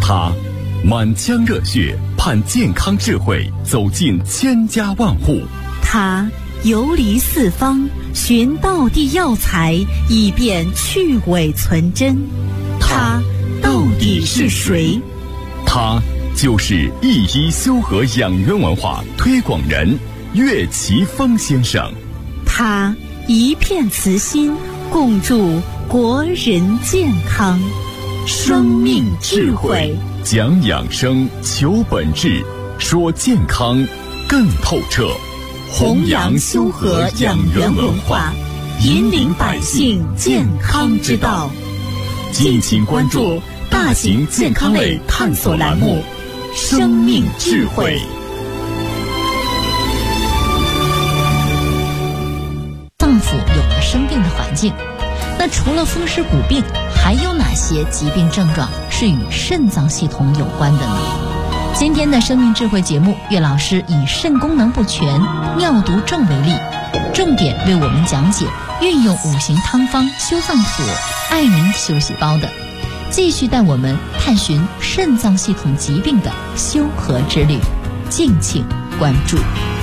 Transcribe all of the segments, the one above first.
他满腔热血盼健康智慧走进千家万户， 他游离四方寻道地药材，以便去伪存真。他到底是谁？ 他就是一一修和养元文化推广人岳奇峰先生。 他一片慈心，共筑国人健康。生命智慧， 讲养生，求本质，说健康更透彻。 弘扬修和养元文化，引领百姓健康之道。 敬请关注大型健康类探索栏目《生命智慧》。 脏腑有了生病的环境，那除了风湿骨病，还有哪些疾病症状是与肾脏系统有关的呢？今天的生命智慧节目，岳老师以肾功能不全、尿毒症为例，重点为我们讲解运用五行汤方修脏腑、爱宁休息包的，继续带我们探寻肾脏系统疾病的修和之旅，敬请关注。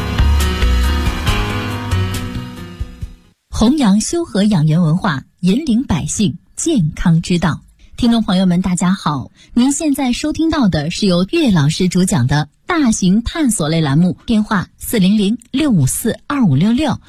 弘扬修和养元文化，引领百姓健康之道。听众朋友们大家好，您现在收听到的是由岳老师主讲的大型探索类栏目，电话400-654-2566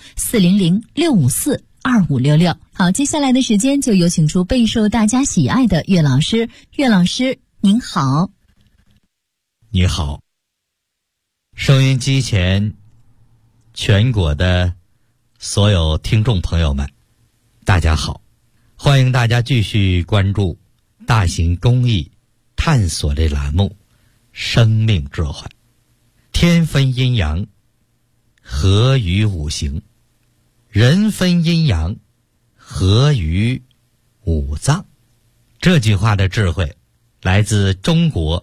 400-654-2566。好，接下来的时间就有请出备受大家喜爱的岳老师。岳老师您好。 你好，收音机前全国的所有听众朋友们大家好，欢迎大家继续关注大型公益探索类栏目《生命智慧》。天分阴阳，合于五行；人分阴阳，合于五脏。这句话的智慧来自中国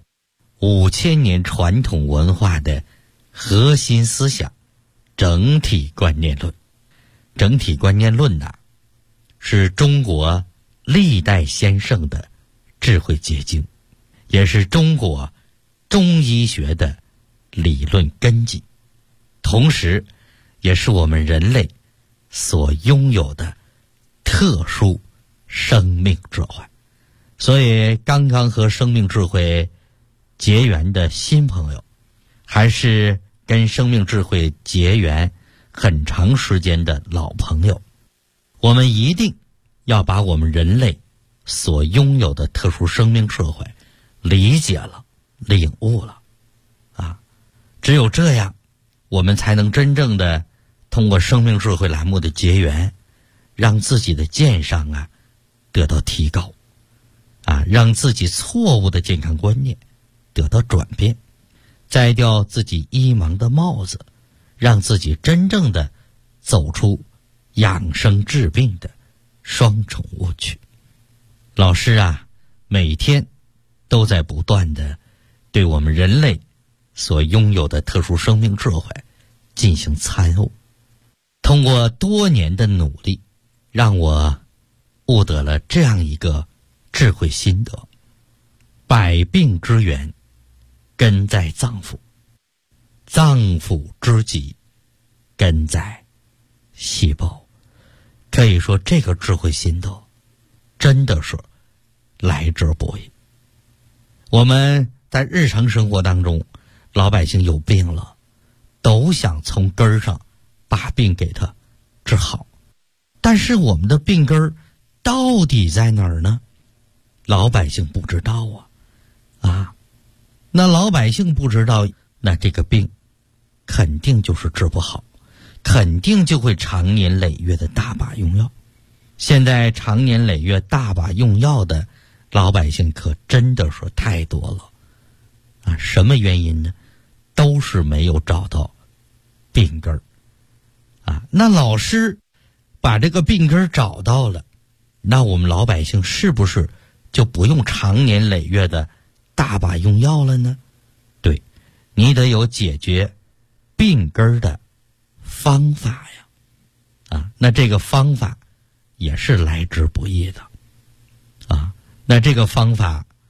5000年传统文化的核心思想整体观念论。整体观念论呐，是中国历代先圣的智慧结晶，也是中国中医学的理论根基，同时也是我们人类所拥有的特殊生命智慧。所以刚刚和生命智慧结缘的新朋友，还是跟生命智慧结缘很长时间的老朋友，我们一定要把我们人类所拥有的特殊生命智慧理解了、领悟了只有这样，我们才能真正的通过生命智慧栏目的结缘，让自己的健商得到提高让自己错误的健康观念得到转变，摘掉自己医盲的帽子，让自己真正的走出养生治病的双重误区。老师每天都在不断的对我们人类所拥有的特殊生命智慧进行参悟，通过多年的努力，让我悟得了这样一个智慧心得：百病之源根在脏腑，脏腑之疾根在细胞。可以说这个智慧心得真的是来之不易。我们在日常生活当中，老百姓有病了，都想从根儿上把病给他治好，但是我们的病根儿到底在哪儿呢？老百姓不知道那老百姓不知道，那这个病肯定就是治不好，肯定就会长年累月的大把用药。现在长年累月大把用药的老百姓可真的是太多了什么原因呢？都是没有找到病根儿那老师把这个病根儿找到了，那我们老百姓是不是就不用长年累月的大把用药了呢？对，你得有解决病根的方法那这个方法也是来之不易的那这个方法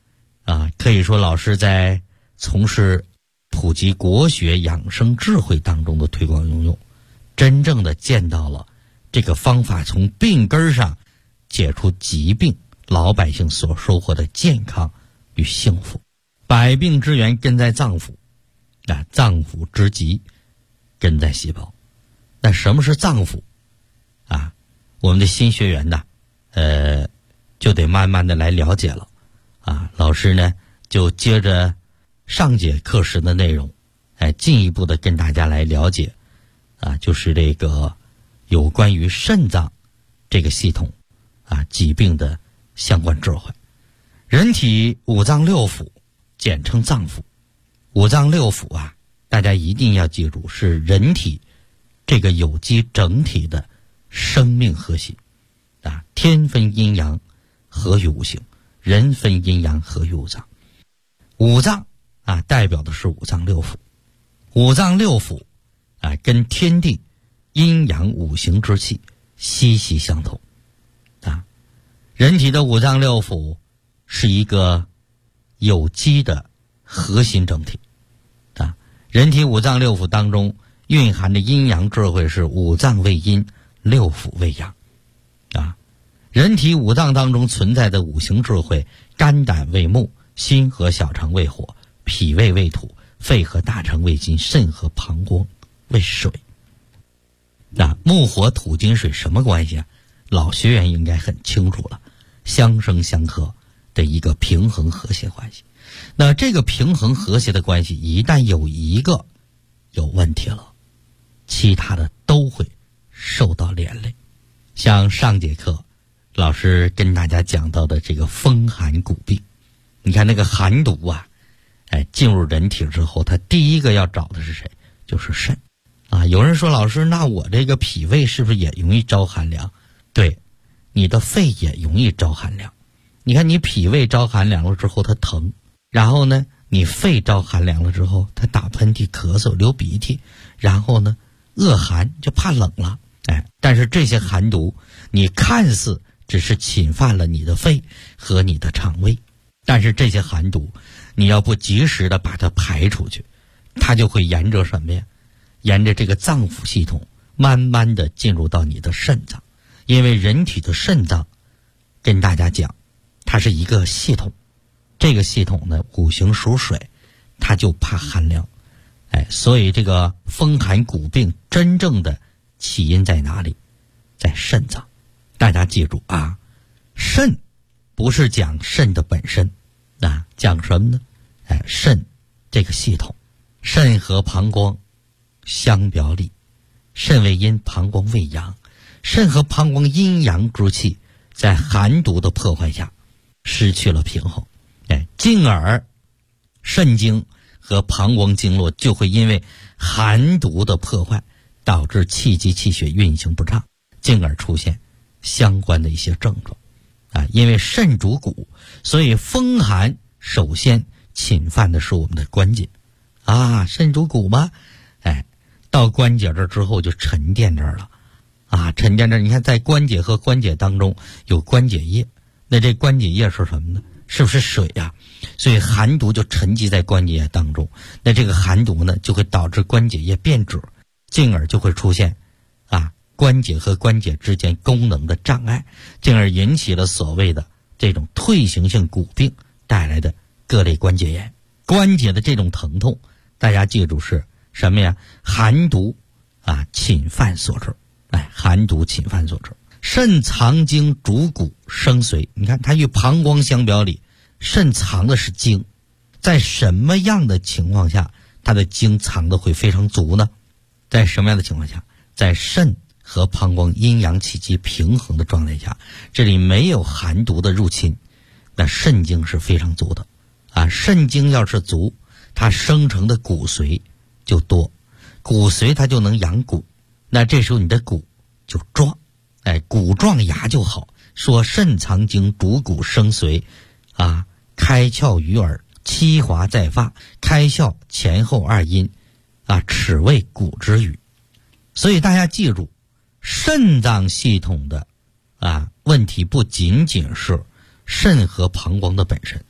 可以说老师在从事普及国学养生智慧当中的推广应用，真正的见到了这个方法从病根上解除疾病，老百姓所收获的健康与幸福。百病之源根在脏腑，脏腑之疾根在细胞。那什么是脏腑我们的新学员呢就得慢慢的来了解了老师呢就接着上节课时的内容进一步的跟大家来了解就是这个有关于肾脏这个系统疾病的相关智慧。人体五脏六腑简称脏腑，五脏六腑大家一定要记住，是人体这个有机整体的生命核心天分阴阳，合于五行；人分阴阳，合于五脏。五脏代表的是五脏六腑，五脏六腑跟天地阴阳五行之气息息相通人体的五脏六腑是一个有机的核心整体人体五脏六腑当中蕴含的阴阳智慧是五脏为阴，六腑为阳人体五脏当中存在的五行智慧，肝胆为木，心和小肠为火，脾胃为土，肺和大肠为金，肾和膀胱为水木火土金水什么关系老学员应该很清楚了，相生相克的一个平衡和谐关系。那这个平衡和谐的关系一旦有一个有问题了，其他的都会受到连累。像上节课老师跟大家讲到的这个风寒骨病，你看那个寒毒进入人体之后，它第一个要找的是谁？就是肾有人说老师，那我这个脾胃是不是也容易招寒凉？对，你的肺也容易招寒凉。你看你脾胃招寒凉了之后它疼，然后呢你肺招寒凉了之后它打喷嚏咳嗽流鼻涕，然后呢恶寒就怕冷了但是这些寒毒你看似只是侵犯了你的肺和你的肠胃，但是这些寒毒你要不及时的把它排出去，它就会沿着什么呀？沿着这个脏腑系统慢慢的进入到你的肾脏。因为人体的肾脏跟大家讲它是一个系统，这个系统呢五行属水，它就怕寒凉所以这个风寒骨病真正的起因在哪里？在肾脏。大家记住肾不是讲肾的本身讲什么呢肾这个系统，肾和膀胱相表里，肾为阴，膀胱为阳。肾和膀胱阴阳之气在寒毒的破坏下失去了平衡进而肾经和膀胱经络就会因为寒毒的破坏导致气机气血运行不畅，进而出现相关的一些症状因为肾主骨，所以风寒首先侵犯的是我们的关节肾主骨吗？到关节这之后就沉淀这儿了沉淀这儿。你看在关节和关节当中有关节液，那这关节液是什么呢？是不是水所以寒毒就沉积在关节液当中，那这个寒毒呢就会导致关节液变质，进而就会出现关节和关节之间功能的障碍，进而引起了所谓的这种退行性骨病带来的各类关节炎。关节的这种疼痛大家记住是什么呀？寒毒侵犯所致寒毒侵犯所致。肾藏精主骨生髓，你看它与膀胱相表里，肾藏的是精，在什么样的情况下它的精藏的会非常足呢？在什么样的情况下？在肾和膀胱阴阳气机平衡的状态下，这里没有寒毒的入侵，那肾精是非常足的肾精要是足，它生成的骨髓就多，骨髓它就能养骨，那这时候你的骨就壮骨壮牙就好。说肾藏精主骨生髓开窍于耳，七华在发，开窍前后二阴齿为骨之羽。所以大家记住，肾脏系统的问题不仅仅是肾和膀胱的本身，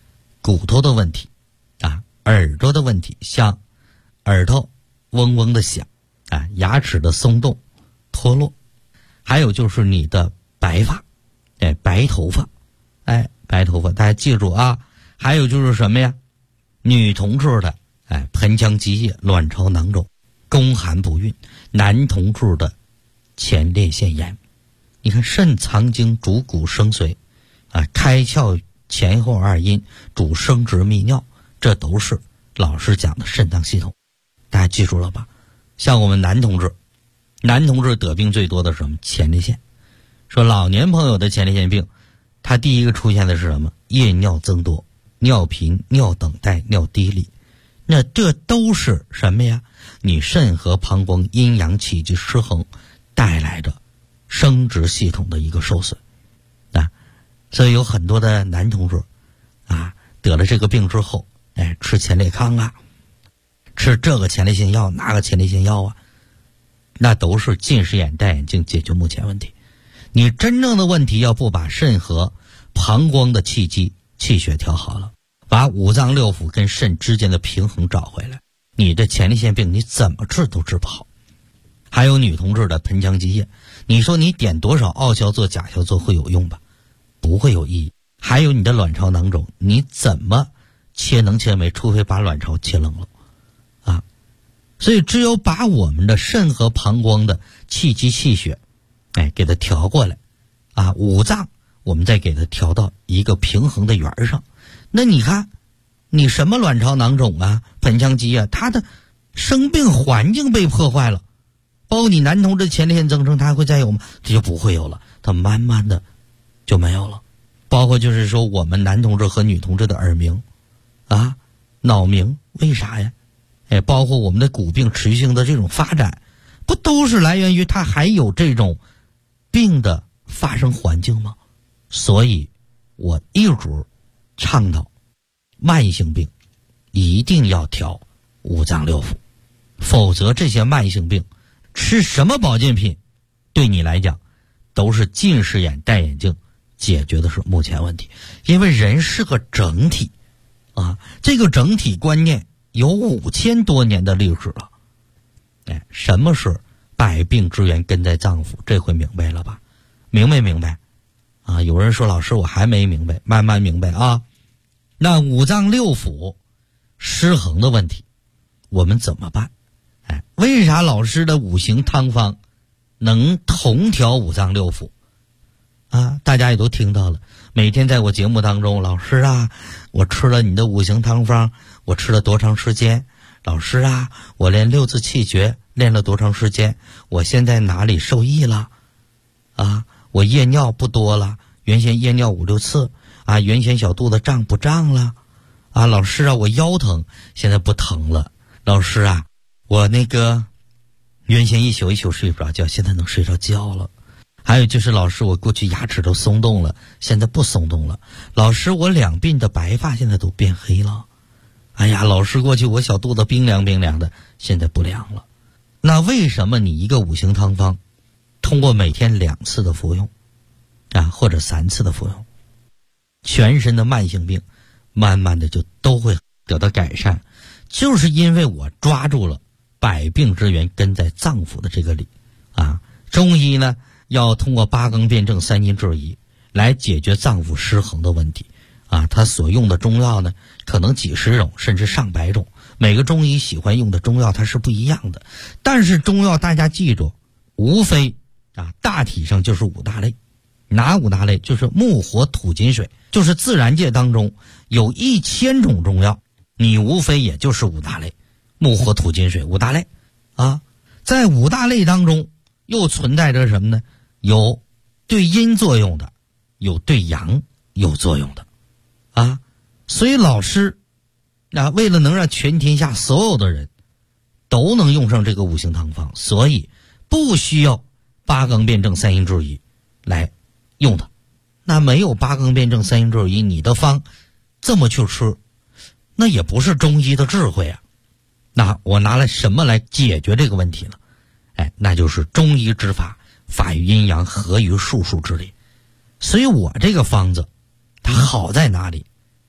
骨头的问题啊，耳朵的问题，像耳朵嗡嗡的响啊，牙齿的松动脱落，还有就是你的白发，白头发，白头发，大家记住啊。还有就是什么呀？女同志的盆腔积液、卵巢囊肿、宫寒不孕；男同志的前列腺炎。你看肾藏精主骨生髓啊，开窍前后二阴主生殖泌尿，这都是老师讲的肾脏系统，大家记住了吧？像我们男同志得病最多的是什么？前列腺。说老年朋友的前列腺病，它第一个出现的是什么？夜尿增多、尿频、尿等待、尿滴沥。那这都是什么呀？你肾和膀胱阴阳气机失衡带来的生殖系统的一个受损啊。所以有很多的男同志啊，得了这个病之后，吃前列康啊，吃这个前列腺药那个前列腺药啊，那都是近视眼戴眼镜解决目前问题。你真正的问题要不把肾和膀胱的气机气血调好了，把五脏六腑跟肾之间的平衡找回来，你的前列腺病你怎么治都治不好。还有女同志的盆腔积液，你说你点多少奥硝唑、甲硝唑会有用吧？不会有意义。还有你的卵巢囊肿，你怎么切能切没？除非把卵巢切冷了啊。所以只有把我们的肾和膀胱的气机气血给它调过来啊，五脏我们再给它调到一个平衡的圆上。那你看你什么卵巢囊肿啊、盆腔积液，它的生病环境被破坏了，包括你男同志前列腺增生，它还会再有吗？这就不会有了，它慢慢的就没有了。包括就是说我们男同志和女同志的耳鸣啊、脑鸣，为啥呀？包括我们的骨病持续性的这种发展，不都是来源于它还有这种病的发生环境吗？所以我一直倡导慢性病一定要调五脏六腑，否则这些慢性病吃什么保健品对你来讲都是近视眼戴眼镜解决的是目前问题。因为人是个整体啊，这个整体观念有5000多年的历史了。什么是百病之源根在脏腑？这回明白了吧？明白啊？有人说老师我还没明白，慢慢明白啊。那五脏六腑失衡的问题我们怎么办？为啥老师的五行汤方能同调五脏六腑啊？大家也都听到了，每天在我节目当中，老师啊，我吃了你的五行汤方，我吃了多长时间？老师啊，我练六字气诀练了多长时间？我现在哪里受益了啊？我夜尿不多了，原先夜尿5、6次啊，原先小肚子胀不胀了啊？老师啊，我腰疼现在不疼了。老师啊，我那个原先一宿睡不着觉，现在能睡着觉了。还有就是老师，我过去牙齿都松动了，现在不松动了。老师，我两鬓的白发现在都变黑了。哎呀，老师，过去我小肚子冰凉的，现在不凉了。那为什么你一个五行汤方通过每天2次的服用啊，或者3次的服用，全身的慢性病慢慢的就都会得到改善？就是因为我抓住了百病之源根在脏腑的这个理啊。中医呢要通过八纲辩证3阴治仪来解决脏腑失衡的问题啊。他所用的中药呢可能几十种甚至上百种，每个中医喜欢用的中药它是不一样的。但是中药大家记住，无非啊大体上就是5大类。哪5大类？就是木火土金水，就是自然界当中有1000种中药，你无非也就是5大类，木火土金水5大类啊。在5大类当中又存在着什么呢？有对阴作用的，有对阳有作用的啊。所以老师啊，为了能让全天下所有的人都能用上这个五行汤方，所以不需要八纲辩证3阴治仪来用它。那没有八纲辩证3阴治仪，你的方这么去吃，那也不是中医的智慧啊。那我拿来什么来解决这个问题呢？那就是中医之法，法于阴阳，合于术数之理。所以我这个方子它好在哪里啊？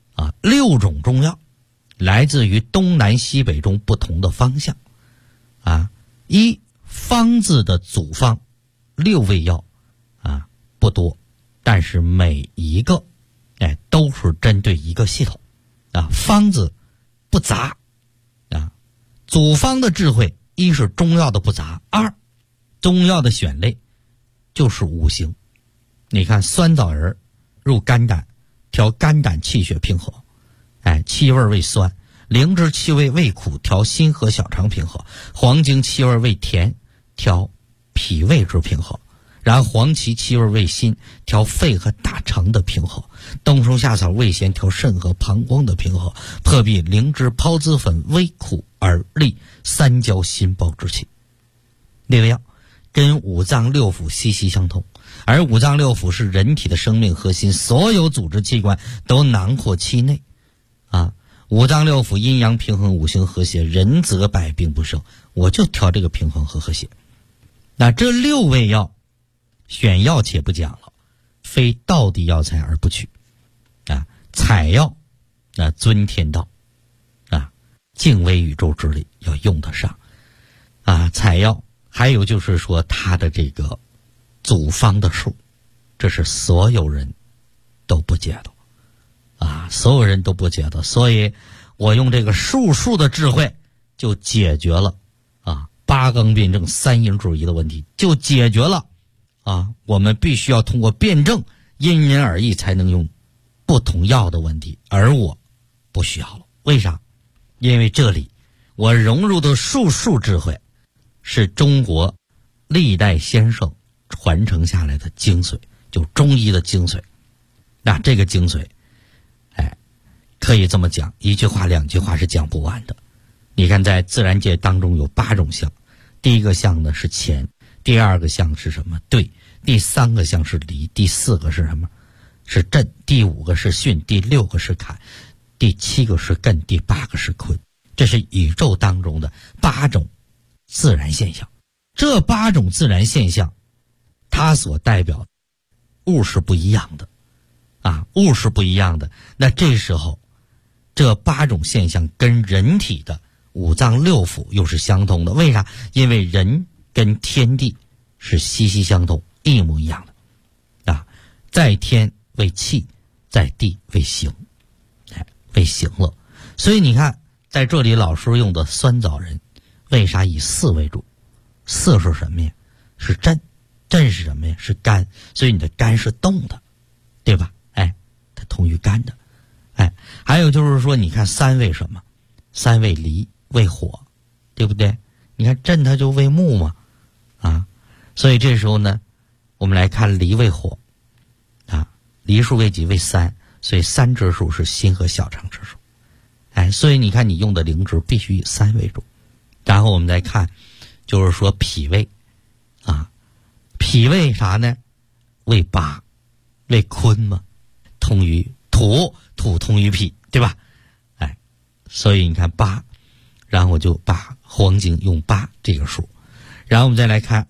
6种中药，来自于东南西北中不同的方向。一方字的组方6味药不多，但是每一个都是针对一个系统方子不杂组方的智慧，一是中药的不杂，二中药的选类就是五行。你看酸枣仁入肝胆，调肝胆气血平和，气味为酸；灵芝气味味苦，调心和小肠平和；黄精气味为甜，调脾胃之平和；然后黄芪气味为辛，调肺和大肠的平和；冬虫夏草味咸，调肾和膀胱的平和；破壁灵芝孢子粉微苦而利三焦心包之气。6味药跟五脏六腑息息相通，而五脏六腑是人体的生命核心，所有组织器官都囊括其内五脏六腑阴阳平衡，五行和谐，人则百病不生。我就挑这个平衡和和谐。那这6味药选药且不讲了，非道地药材而不取采药尊天道敬畏宇宙之力，要用得上采药。还有就是说它的这个组方的数，这是所有人都不解的所有人都不解的。所以我用这个数的智慧就解决了八纲辩证三因注疑的问题，就解决了我们必须要通过辩证因人而异才能用不同药的问题，而我不需要了。为啥？因为这里我融入的数智慧是中国历代先生传承下来的精髓，就中医的精髓。那这个精髓可以这么讲，一句话两句话是讲不完的。你看在自然界当中有8种象，第一个象呢是乾，第二个象是什么？兑，第3个象是离，第4个是什么？是震，第5个是巽，第6个是坎，第7个是艮，第8个是坤。这是宇宙当中的8种自然现象。这8种自然现象它所代表的物是不一样的物是不一样的。那这时候这8种现象跟人体的五脏六腑又是相同的。为啥？因为人跟天地是息息相通，一模一样的在天为气，在地为形为形了。所以你看在这里老师用的酸枣仁，为啥以4为主？4是什么呀？是震，震是什么呀？是肝，所以你的肝是动的，对吧？它同于肝的。还有就是说你看3为什么？3为离，为火，对不对？你看震它就为木嘛所以这时候呢我们来看离为火离数为己？为3，所以3之数是心和小肠之数所以你看你用的灵芝必须以3为主。然后我们再看就是说脾胃脾胃啥呢？为8，为坤嘛，通于土，土通于脾，对吧？所以你看8，然后我就把黄精用8这个数。然后我们再来看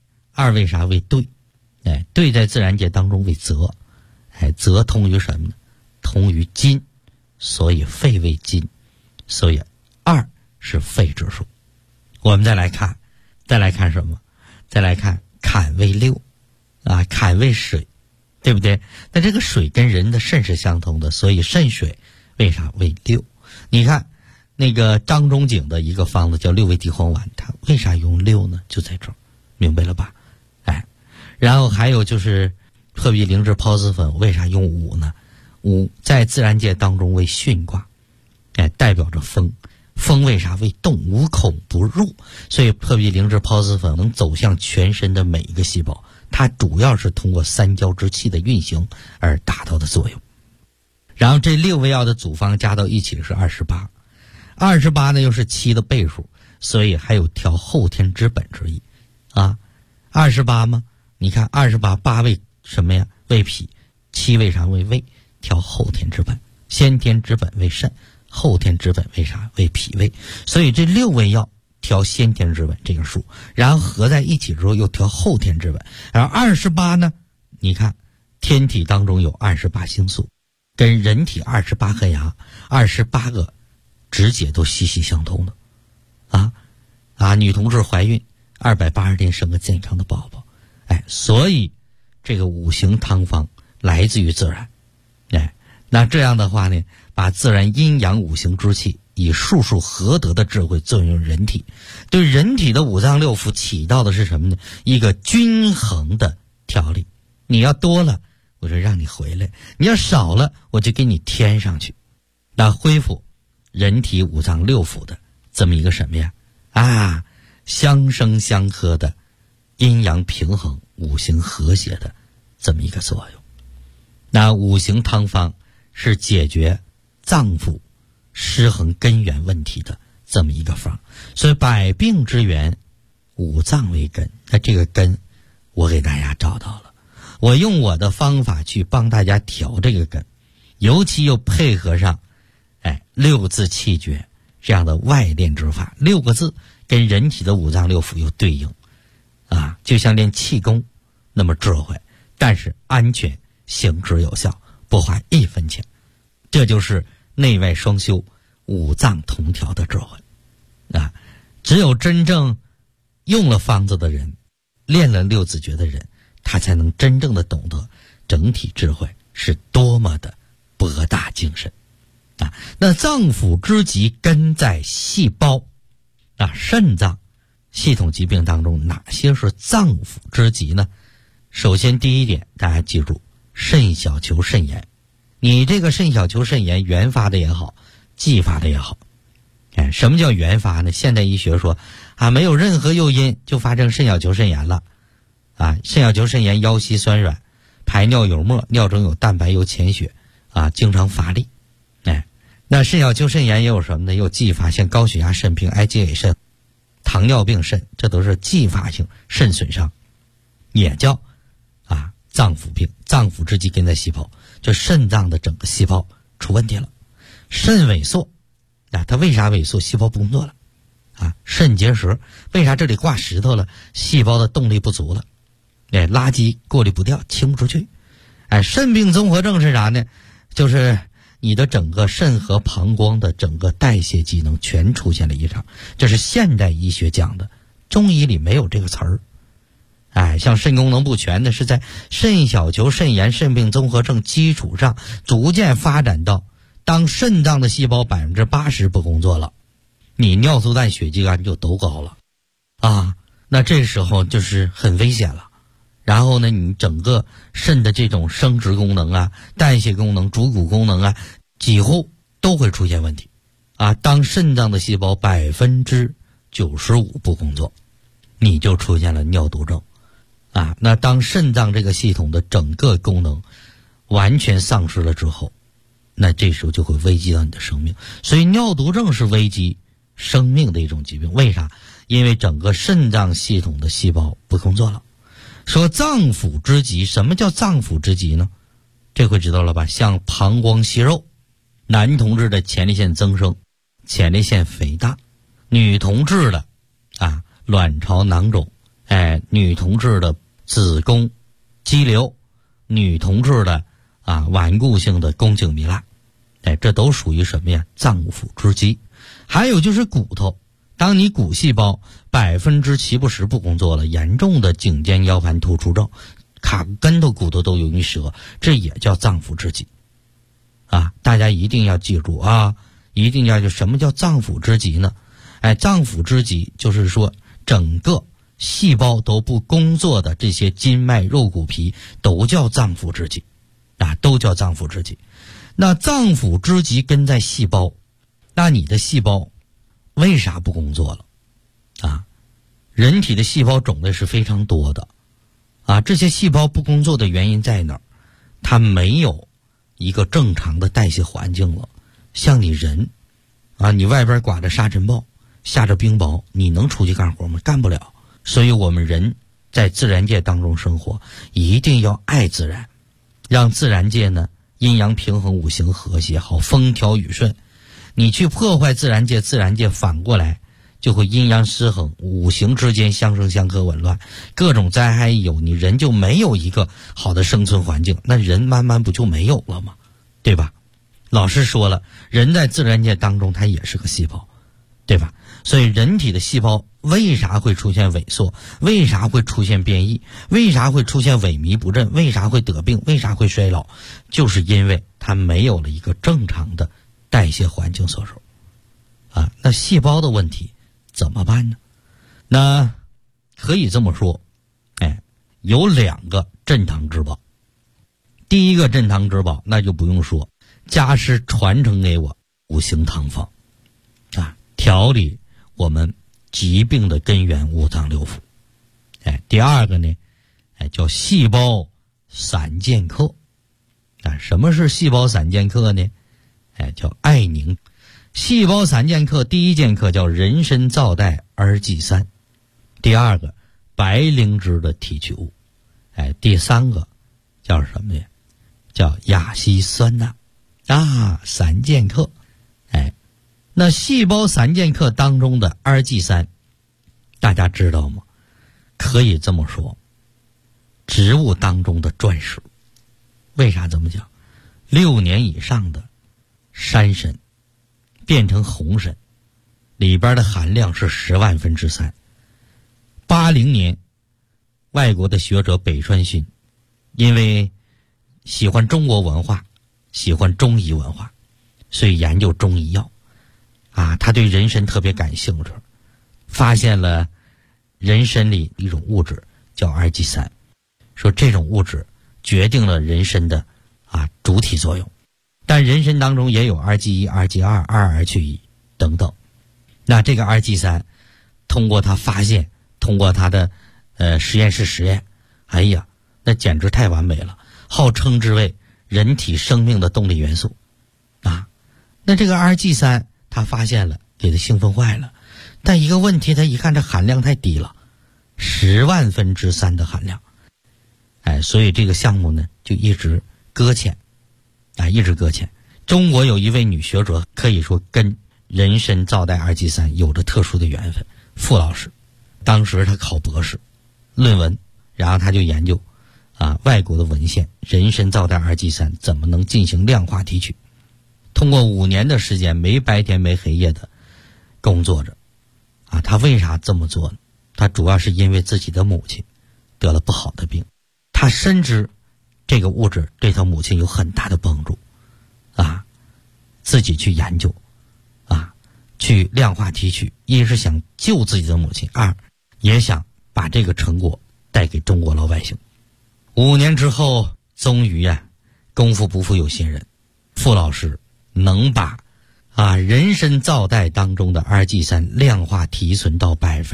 2为啥？为兑。兑在自然界当中为泽，泽通于什么呢？通于金，所以肺为金，所以2是肺之数。我们再来看什么？再来看坎为6坎为水，对不对？那这个水跟人的肾是相同的，所以肾水为啥？为6。你看那个张仲景的一个方子叫6味地黄丸，它为啥用6呢？就在这儿，明白了吧？然后还有就是破壁灵芝孢子粉为啥用5呢？5在自然界当中为巽卦，代表着风。风为啥？为动，无孔不入，所以破壁灵芝孢子粉能走向全身的每一个细胞，它主要是通过三焦之气的运行而达到的作用。然后这6味药的组方加到一起是28呢又是7的倍数，所以还有调后天之本之意28吗？你看28为什么呀？为脾。7为啥？为胃，调后天之本。先天之本为肾，后天之本为啥？为脾胃。所以这6味药调先天之本这个数，然后合在一起之后又调后天之本。而28呢，你看天体当中有28星宿， 跟人体28颗牙、28个指节都息息相通的。女同志怀孕280天生个健康的宝宝。所以这个五行汤方来自于自然。那这样的话呢，把自然阴阳五行之气以术数合得的智慧作用人体，对人体的五脏六腑起到的是什么呢？一个均衡的调理。你要多了，我就让你回来；你要少了，我就给你添上去。那恢复人体五脏六腑的这么一个什么呀？相生相克的阴阳平衡、五行和谐的这么一个作用。那五行汤方是解决脏腑失衡根源问题的这么一个方，所以百病之源五脏为根。那这个根我给大家找到了，我用我的方法去帮大家调这个根，尤其又配合上六字气诀这样的外练之法，6个字跟人体的五脏六腑有对应就像练气功那么智慧，但是安全、行之有效，不花1分钱。这就是内外双修、五脏同调的智慧只有真正用了方子的人，练了六字诀的人，他才能真正的懂得整体智慧是多么的博大精深那脏腑之疾根在细胞肾脏系统疾病当中哪些是脏腑之疾呢？首先第一点，大家记住，肾小球肾炎。你这个肾小球肾炎原发的也好，继发的也好什么叫原发呢？现代医学说没有任何诱因就发生肾小球肾炎了肾小球肾炎腰膝酸软，排尿有沫，尿中有蛋白有潜血经常乏力那肾小球肾炎也有什么呢？有继发，像高血压肾病、癌结癌肾、糖尿病肾，这都是继发性肾损伤，也叫脏腑病。脏腑之疾根在细胞，就肾脏的整个细胞出问题了。肾萎缩它为啥萎缩？细胞不工作了肾结石，为啥这里挂石头了？细胞的动力不足了垃圾过滤不掉，清不出去肾病综合症是啥呢？就是你的整个肾和膀胱的整个代谢机能全出现了异常，这是现代医学讲的，中医里没有这个词儿像肾功能不全的是在肾小球肾炎肾病综合症基础上逐渐发展到当肾脏的细胞80%不工作了，你尿素氮血肌酐就都高了那这时候就是很危险了。然后呢，你整个肾的这种生殖功能代谢功能、主骨功能几乎都会出现问题当肾脏的细胞95%不工作，你就出现了尿毒症那当肾脏这个系统的整个功能完全丧失了之后，那这时候就会危及到你的生命。所以尿毒症是危及生命的一种疾病。为啥？因为整个肾脏系统的细胞不工作了。说脏腑之疾，什么叫脏腑之疾呢？这回知道了吧？像膀胱息肉，男同志的前列腺增生、前列腺肥大，女同志的卵巢囊肿，女同志的子宫肌瘤，女同志的顽固性的宫颈糜烂，这都属于什么呀？脏腑之疾。还有就是骨头，当你骨细胞70%不工作了，严重的颈肩腰盘突出症，卡跟头骨头都容易折，这也叫脏腑之疾大家一定要记住一定要什么叫脏腑之疾呢？脏腑之疾就是说整个细胞都不工作的这些筋脉肉骨皮都叫脏腑之疾都叫脏腑之疾。那脏腑之疾根在细胞，那你的细胞为啥不工作了人体的细胞种类是非常多的这些细胞不工作的原因在哪儿？它没有一个正常的代谢环境了。像你人你外边刮着沙尘暴，下着冰雹，你能出去干活吗？干不了。所以我们人在自然界当中生活，一定要爱自然，让自然界呢阴阳平衡、五行和谐，好风调雨顺。你去破坏自然界，自然界反过来就会阴阳失衡，五行之间相生相克紊乱，各种灾害有，你人就没有一个好的生存环境，那人慢慢不就没有了吗？ 对吧？老师说了，人在自然界当中它也是个细胞，对吧？所以人体的细胞为啥会出现萎缩？为啥会出现变异？为啥会出现萎靡不振？为啥会得病？为啥会衰老？就是因为它没有了一个正常的代谢环境所受。那细胞的问题怎么办呢？那可以这么说，有2个镇堂之宝。第一个镇堂之宝，那就不用说，家师传承给我五行汤方，调理我们疾病的根源五脏六腑。第二个呢，叫细胞散健克。什么是细胞散健克呢？叫艾宁。细胞散健克第一健克叫人参皂苷二剂3，第二个白灵芝的提取物，第三个叫什么呀？叫亚稀酸钠散健克。那细胞散健克当中的二剂3，大家知道吗？可以这么说，植物当中的钻石。为啥这么讲？6年以上的山参变成红参，里边的含量是10万分之3。80年，外国的学者北川勋，因为喜欢中国文化，喜欢中医文化，所以研究中医药。他对人参特别感兴趣，发现了人参里一种物质叫二剂3，说这种物质决定了人参的主体作用。但人参当中也有二剂1、二剂2、2,2-1等等。那这个二剂3，通过他发现，通过他的实验室实验，那简直太完美了，号称之为人体生命的动力元素。那这个二剂3他发现了，给他兴奋坏了。但一个问题，他一看这含量太低了，10万分之3的含量。所以这个项目呢就一直搁浅。一直搁浅。中国有一位女学者，可以说跟人参皂苷二剂3有着特殊的缘分，傅老师。当时他考博士论文，然后他就研究外国的文献，人参皂苷二剂3怎么能进行量化提取。通过5年的时间，没白天没黑夜的工作着。他为啥这么做呢？他主要是因为自己的母亲得了不好的病，他深知这个物质对他母亲有很大的帮助，自己去研究，去量化提取，一是想救自己的母亲，二也想把这个成果带给中国老百姓。5年之后，终于功夫不负有心人，傅老师能把人参皂苷当中的二剂3量化提纯到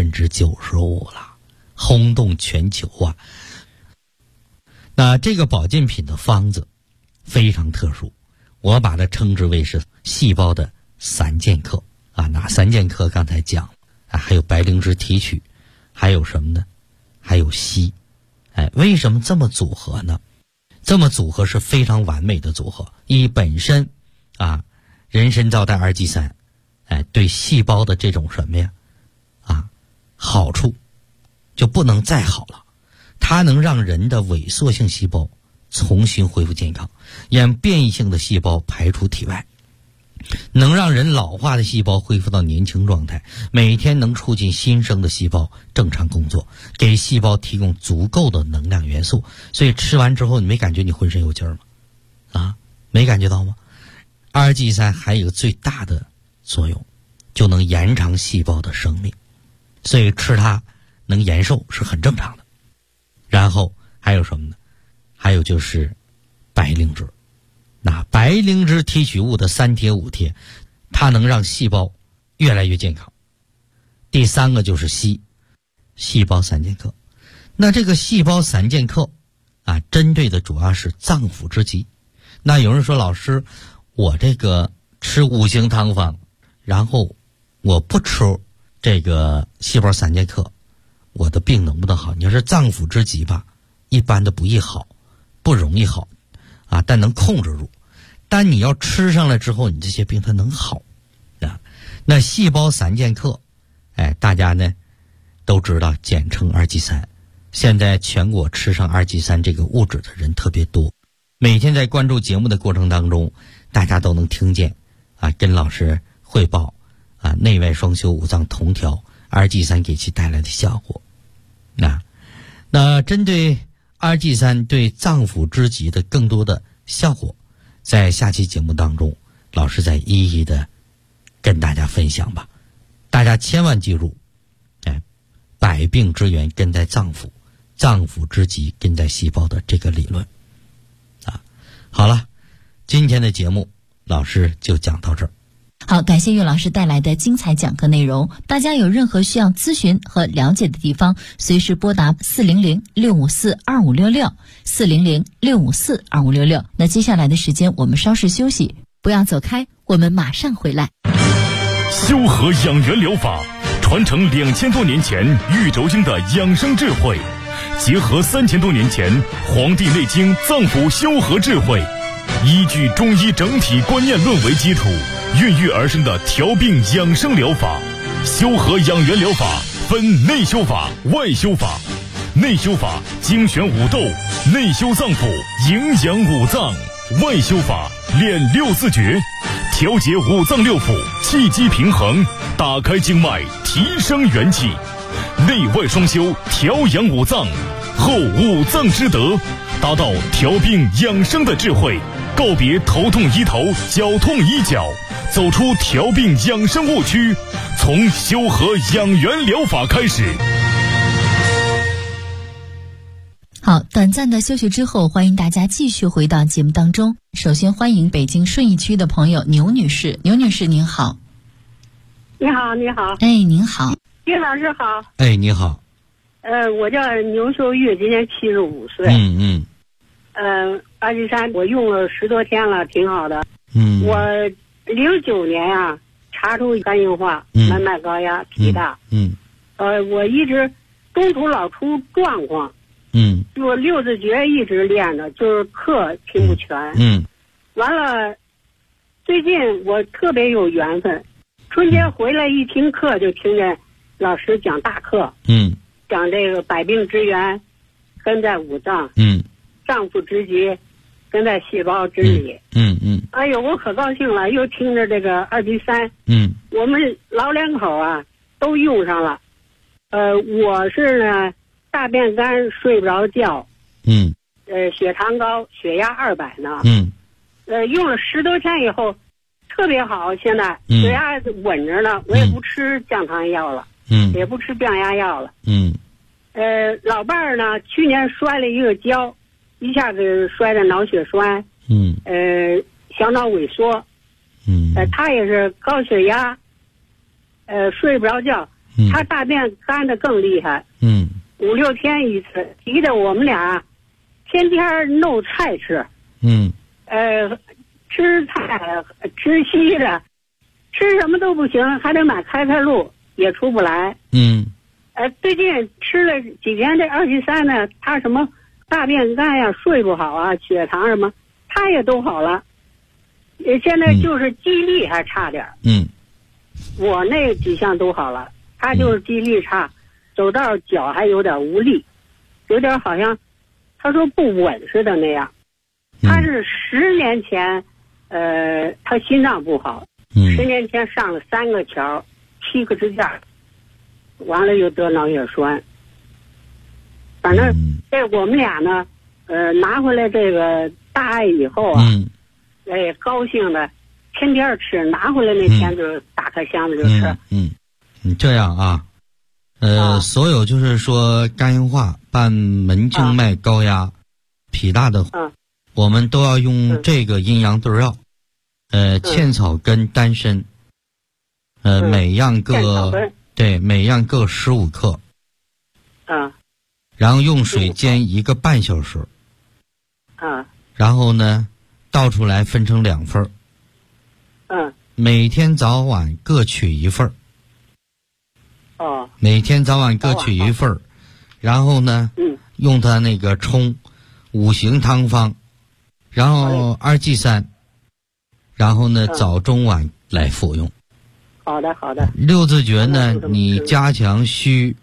95%了，轰动全球啊！那这个保健品的方子非常特殊，我把它称之为是细胞的散健克。哪散健克刚才讲还有白灵芝提取，还有什么呢？还有硒。为什么这么组合呢？这么组合是非常完美的组合。本身人参皂苷二剂3对细胞的这种什么呀好处就不能再好了。它能让人的萎缩性细胞重新恢复健康，让变异性的细胞排出体外，能让人老化的细胞恢复到年轻状态，每天能促进新生的细胞正常工作，给细胞提供足够的能量元素。所以吃完之后，你没感觉你浑身有劲儿吗？没感觉到吗？二剂3还有一个最大的作用，就能延长细胞的生命，所以吃它能延寿是很正常的。然后还有什么呢？还有就是白灵芝。那白灵芝提取物的3贴5贴，它能让细胞越来越健康。第3个就是硒，细胞散健克。那这个细胞散健克针对的主要是脏腑之疾。那有人说，老师，我这个吃五行汤方，然后我不吃这个细胞散健克，我的病能不能好？你要是脏腑之疾吧，一般的不易好，不容易好但能控制住。但你要吃上来之后，你这些病它能好那细胞散健克大家呢都知道，简称二剂3。现在全国吃上二剂3这个物质的人特别多， 每天在关注节目的过程当中，大家都能听见跟老师汇报内外双修五脏同调2G3给其带来的效果。那针对2G3对脏腑之疾的更多的效果，在下期节目当中，老师再一一的跟大家分享吧。大家千万记住，百病之源根在脏腑，脏腑之疾根在细胞的这个理论。好了，今天的节目老师就讲到这儿。 好，感谢岳老师带来的精彩讲课内容。大家有任何需要咨询和了解的地方，随时拨打400-654-2566 400-654-2566。那接下来的时间我们稍事休息，不要走开，我们马上回来。 修和养元疗法传承2000多年前玉轴经的养生智慧，结合3000多年前《黄帝内经》脏腑修和智慧，依据中医整体观念论为基础，孕育而生的调病养生疗法。修和养元疗法分内修法、外修法。内修法精选五斗，内修脏腑，营养五脏；外修法练6字诀，调节五脏六腑，气机平衡，打开经脉，提升元气。内外双修，调养五脏，后五脏之德，达到调病养生的智慧，告别头痛医头，脚痛医脚，走出调病养生误区，从修和养元疗法开始。 好，短暂的休息之后，欢迎大家继续回到节目当中。首先欢迎北京顺义区的朋友牛女士。牛女士您好。 你好，你好。 您好。 岳老师好。 你好。 我叫牛秀玉，今年75岁。2G3我用了10多天了，挺好的。我09年查出肝硬化、门脉高压、脾大。我一直中途老出状况。就6字诀一直练着，就是课听不全。完了，最近我特别有缘分，春节回来一听课就听见老师讲大课。讲这个百病之源根在五脏。脏腑之疾根在细胞之里。哎呦，我可高兴了，又听着这个2G3。我们老两口都用上了。我是呢大便干，睡不着觉。血糖高，血压200呢。用了10多天以后特别好，现在血压稳着呢。我也不吃降糖药了。也不吃降压药了。老伴儿呢去年摔了一个跤，一下子摔的脑血栓。小脑萎缩。他也是高血压，睡不着觉。他大便干的更厉害。5、6天一次，急得我们俩天天弄菜吃。吃菜吃稀的，吃什么都不行，还得买开塞露，也出不来。最近吃了几天这2G3呢，他什么大便干睡不好血糖什么，他也都好了。现在就是记忆力还差点。我那几项都好了，他就是记忆力差。走道脚还有点无力，有点好像他说不稳似的那样。他是10年前他心脏不好，10年前上了3个桥7个支架，完了又得脑血栓。反正这我们俩呢拿回来这个大爱以后高兴的天天吃，拿回来那天就打开箱子就吃。 你这样所有就是说肝硬化伴门静脉高压、脾大的，我们都要用这个阴阳对药。茜草根、丹参，每样各15克。然后用水煎1个半小时。然后呢倒出来分成2份。每天早晚各取1份。每天早晚各取1份，然后呢用它那个冲5行汤方，然后2G3，然后呢早中晚来服用。 好的好的。 6字诀呢你加强虚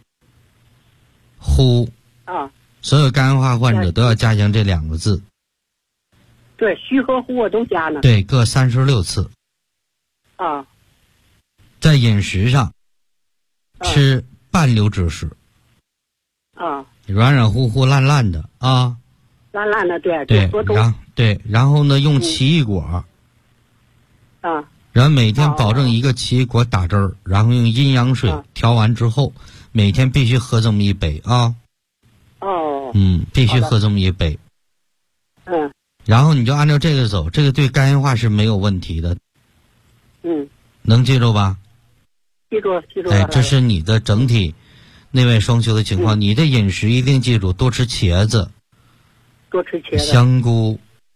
呼。所有肝硬化患者都要加强这2个字。 对，虚和糊都加呢。 对，各36次。 啊。 在饮食上，吃半流质食。 啊。 软软乎乎、烂烂的啊。 烂烂的，对。 然后呢，用奇异果。 啊。 然后每天保证一个奇异果打汁儿，然后用阴阳水调完之后，每天必须喝这么一杯啊。 哦。 必须喝这么一杯。然后你就按照这个走，这个对肝硬化是没有问题的。能记住吧？ 记住了。 哎，这是你的整体内外双修的情况。你的饮食一定记住，多吃茄子。 多吃茄子。 香菇。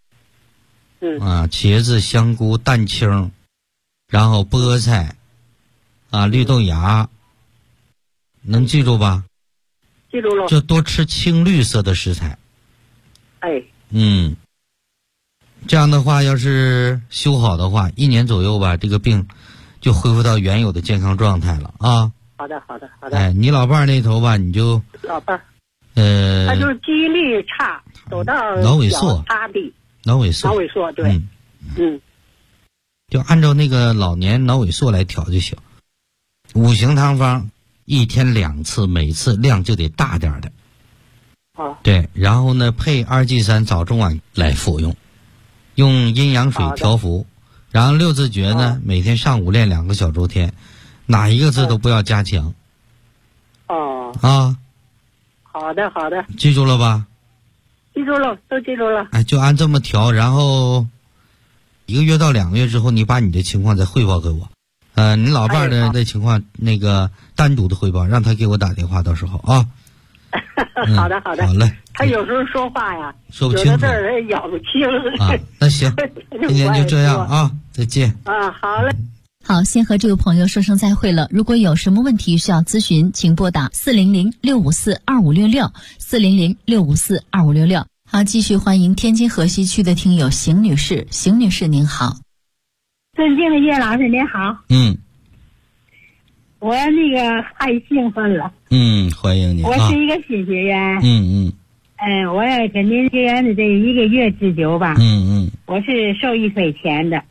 茄子、香菇、蛋清。然后菠菜，绿豆芽，能记住吧？ 记住了。 就多吃青绿色的食材。 哎。 这样的话，要是修好的话，1年左右吧，这个病就恢复到原有的健康状态了啊。 好的。 哎，你老伴儿那头吧，你就老伴儿，他就是记忆力差，走到脑萎缩，脑萎缩，对。 就按照那个老年脑萎缩来调就行。5行汤方1天2次，每次量就得大点的。对，然后呢配2G3早中晚来服用，用阴阳水调服。然后6字诀呢，每天上午练2个小周天，哪一个字都不要加强。 好的。 记住了吧？ 记住了，都记住了。 哎，就按这么调，然后1个月到2个月之后，你把你的情况再汇报给我。你老伴儿的情况，那个单独的汇报，让他给我打电话，到时候啊。 好的。 好嘞。 他有时候说话呀， 说不清楚， 有的字儿咬不清。 那行，今天就这样啊，再见。 好嘞。 好，先和这位朋友说声再会了。如果有什么问题需要咨询，请拨打400-654-2566，400-654-2566。好，继续欢迎天津河西区的听友邢女士。邢女士您好。 尊敬的叶老师您好。我那个太兴奋了。 欢迎你。 我是一个新学员。我也跟您学员的这1个月之久吧。我是受益匪浅的。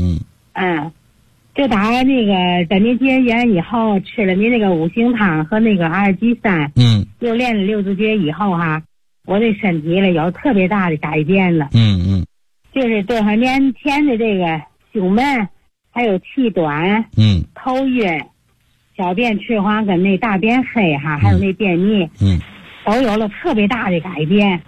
就打那个在您结缘以后，吃了您那个5行汤和那个2G3，又练了6字诀以后哈，我这身体了有特别大的改变了。就是多少年前的这个胸闷，还有气短，头晕，小便赤黄跟那大便黑哈，还有那便秘，都有了特别大的改变。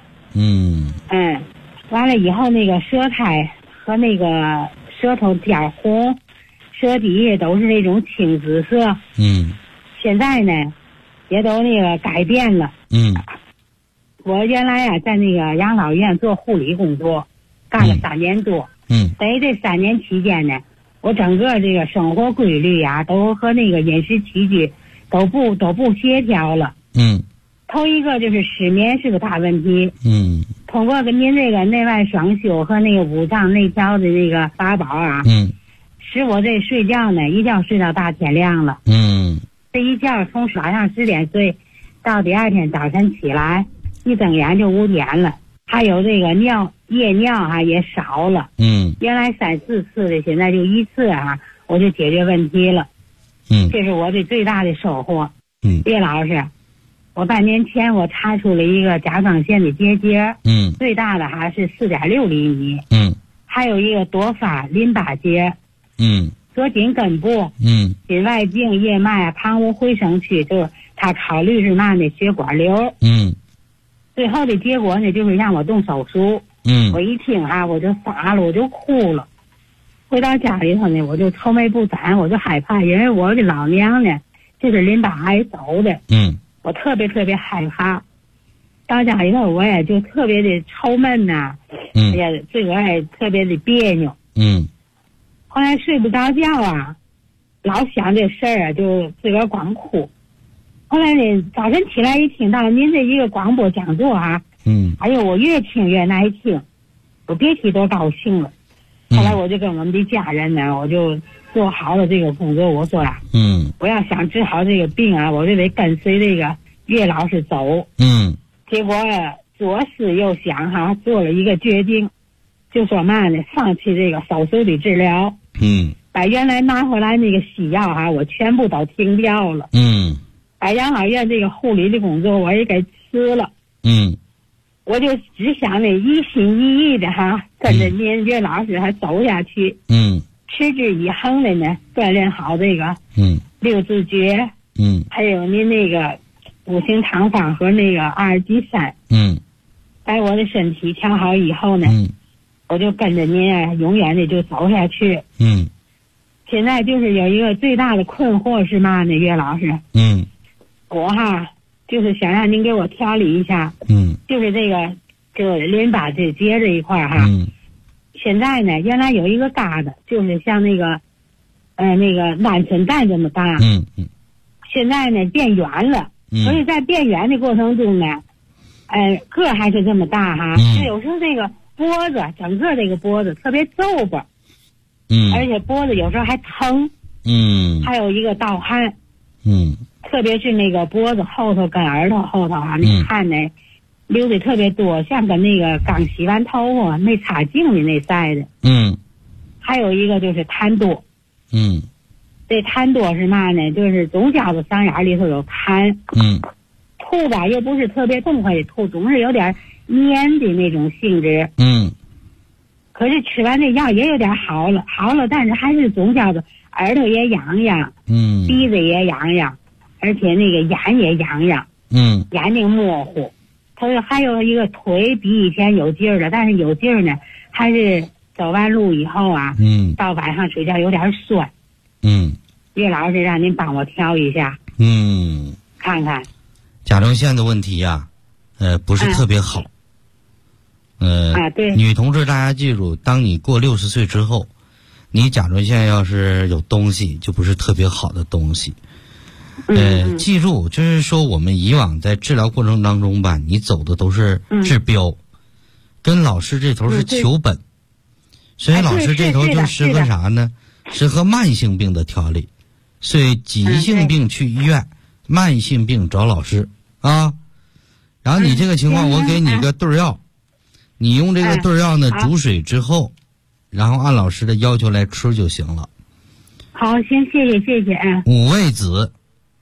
完了以后那个舌苔和那个舌头点红，舌底都是那种青紫色。现在呢也都那个改变了。我原来呀在那个养老院做护理工作，干了3年多。在这3年期间呢，我整个这个生活规律呀，都和那个饮食起居都不协调了。头一个就是失眠是个大问题。通过跟您这个内外双修和那个五脏内调的那个法宝啊，使我这睡觉呢一觉睡到大天亮了。这一觉从晚上10点睡到第2天早晨起来，一睁眼就5点了。还有这个夜尿啊也少了。原来3、4次的，现在就1次啊，我就解决问题了。这是我的最大的收获。叶老师，我半年前我查出了一个甲状腺的结节，最大的还是4.6厘米。还有一个多发淋巴结。左颈根部，颈外径、叶脉、旁无回声区，就是他考虑是嘛呢？血管瘤。最后的结果呢，就是让我动手术。我一听哈，我就傻了，我就哭了。回到家里头呢，我就愁眉不展，我就害怕，因为我的老娘呢就是淋巴癌走的。我特别害怕。到家里头我也就特别的愁闷呐，也自个儿也特别的别扭。后来睡不着觉啊，老想这事儿啊，就自个儿光哭。后来呢，早晨起来一听到您这一个广播讲座啊，哎呦，我越听越耐听，我别提多高兴了。后来我就跟我们的家人呢，我就做好了这个工作。我说啊，我要想治好这个病啊，我就得跟随这个岳老师走。结果左思右想哈，做了一个决定， 就说嘛呢，放弃这个手术的治疗。把原来拿回来那个西药我全部都停掉了。把养老院这个护理的工作我也给辞了。我就只想呢，一心一意的跟着您岳老师还走下去。持之以恒的呢，锻炼好这个六字诀。还有您那个五行堂方和那个2G3。把我的身体调好以后呢，我就跟着您永远的就走下去。现在就是有一个最大的困惑是嘛呢，岳老师？我就是想让您给我调理一下。就是这个淋巴结这一块现在呢，原来有一个疙瘩，就是像那个鹌鹑蛋这么大。现在呢变圆了。所以在变圆的过程中呢，个还是这么大就有时候这个脖子，整个这个脖子特别皱巴。而且脖子有时候还疼。还有一个盗汗。特别是那个脖子后头跟耳朵后头那汗呢流的特别多，像跟那个刚洗完头发没擦净的那似的。还有一个就是痰多。这痰多是嘛呢？就是总觉得嗓眼里头有痰。吐吧又不是特别痛快的吐，总是有点黏的那种性质。可是吃完这药也有点好了，但是还是总觉得耳朵也痒痒。鼻子也痒痒，而且那个眼也痒痒。眼睛模糊。还有一个腿比以前有劲儿了，但是有劲儿呢，还是走完路以后到晚上睡觉有点酸。岳老师让您帮我调一下。看看。 甲状腺的问题不是特别好。 对。 女同志，大家记住，当你过60岁之后，你甲状腺要是有东西，就不是特别好的东西。记住，就是说我们以往在治疗过程当中吧，你走的都是治标，跟老师这头是求本，所以老师这头就适合啥呢？适合慢性病的调理，所以急性病去医院，慢性病找老师然后你这个情况，我给你个对药，你用这个对药呢煮水之后，然后按老师的要求来吃就行了。 好，行，谢谢。 五味子。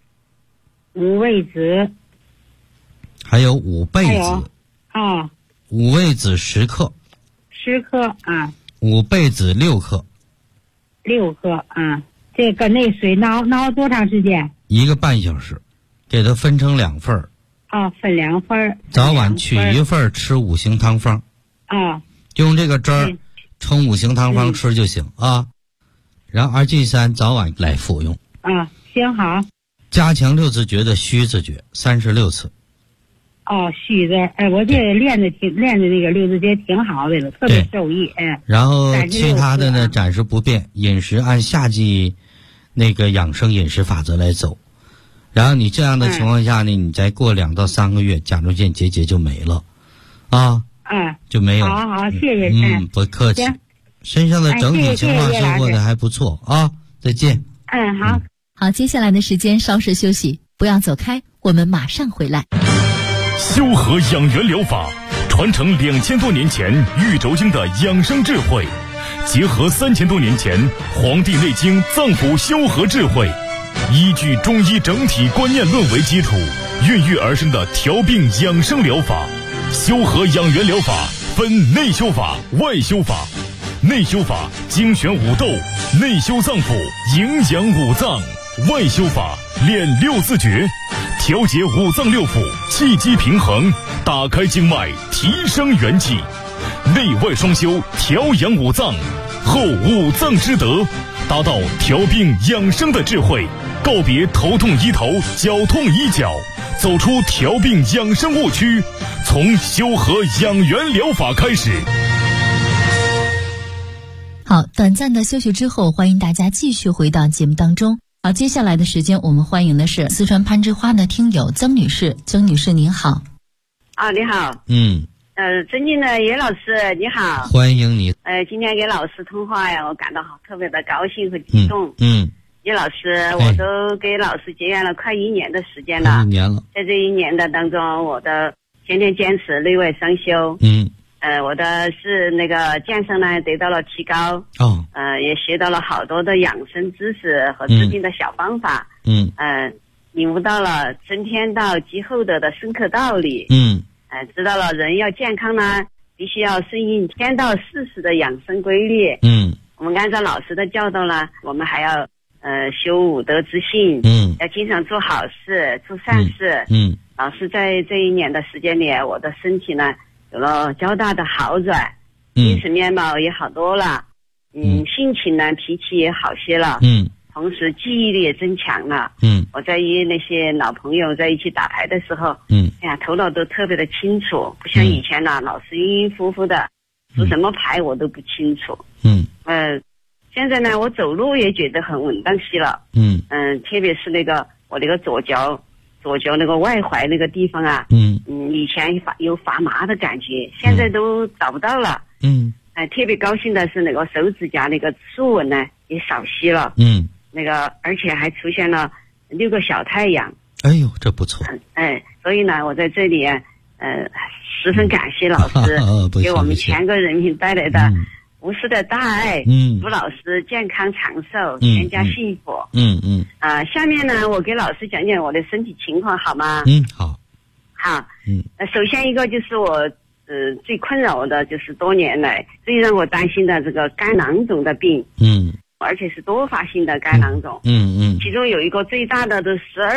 还有五倍子。五味子10克。 10克五倍子6克。 6克这个那水熬多长时间 ？1个半小时，给它分成2份分2份早晚取1份吃五行汤方用这个汁儿冲五行汤方吃就行然后2G3早晚来服用行好。 加强六字诀的虚字诀36次。 虚字我这练的那个六字诀挺好的了，特别受益然后其他的呢暂时不变，饮食按夏季那个养生饮食法则来走。然后你这样的情况下呢，你再过2到3个月，甲状腺结节就没了就没有。 好，谢谢。 不客气。身上的整体情况收获的还不错再见。 好，接下来的时间稍事休息，不要走开，我们马上回来。 修和养元疗法传承2000多年前玉轴经的养生智慧，结合3000多年前《黄帝内经》脏腑修和智慧，依据中医整体观念论为基础，孕育而生的调病养生疗法。修和养元疗法分内修法、外修法。内修法精选五斗，内修脏腑，营养五脏；外修法练六字诀，调节五脏六腑，气机平衡，打开经脉，提升元气。内外双修，调养五脏，后五脏之德，达到调病养生的智慧，告别头痛医头，脚痛医脚，走出调病养生误区，从修和养元疗法开始。 好，短暂的休息之后，欢迎大家继续回到节目当中。好，接下来的时间我们欢迎的是四川攀枝花的听友曾女士。曾女士您好。 你好。尊敬的叶老师你好。 欢迎你。 今天给老师通话呀，我感到特别的高兴和激动。叶老师，我都给老师结缘了快1年的时间了。 1年了。 在这1年的当中，我的天天坚持内外双修。 我的是那个健身呢得到了提高。也学到了好多的养生知识和制定的小方法。领悟到了春天到季后的深刻道理。知道了人要健康呢，必须要顺应天道四时的养生规律。我们按照老师的教导呢，我们还要修五德之性。要经常做好事，做善事。老师在这一年的时间里，我的身体呢有了较大的好转，精神面貌也好多了。性情呢脾气也好些了。同时记忆力也增强了。我在与那些老朋友在一起打牌的时候，哎呀，头脑都特别的清楚，不像以前呢，老是晕晕乎乎的，出什么牌我都不清楚。现在呢，我走路也觉得很稳当些了。特别是那个我那个左脚那个外踝那个地方啊，以前有发麻的感觉，现在都找不到了。特别高兴的是那个手指甲那个竖纹呢也少些了。那个而且还出现了6个小太阳。 哎呦，这不错。 所以呢，我在这里十分感谢老师给我们全国人民带来的无私的大爱。祝老师健康长寿，全家幸福。下面呢，我给老师讲讲我的身体情况好吗？ 好。 首先一个就是我最困扰我的就是多年来最让我担心的这个肝囊肿的病。而且是多发性的肝囊肿。其中有一个最大的都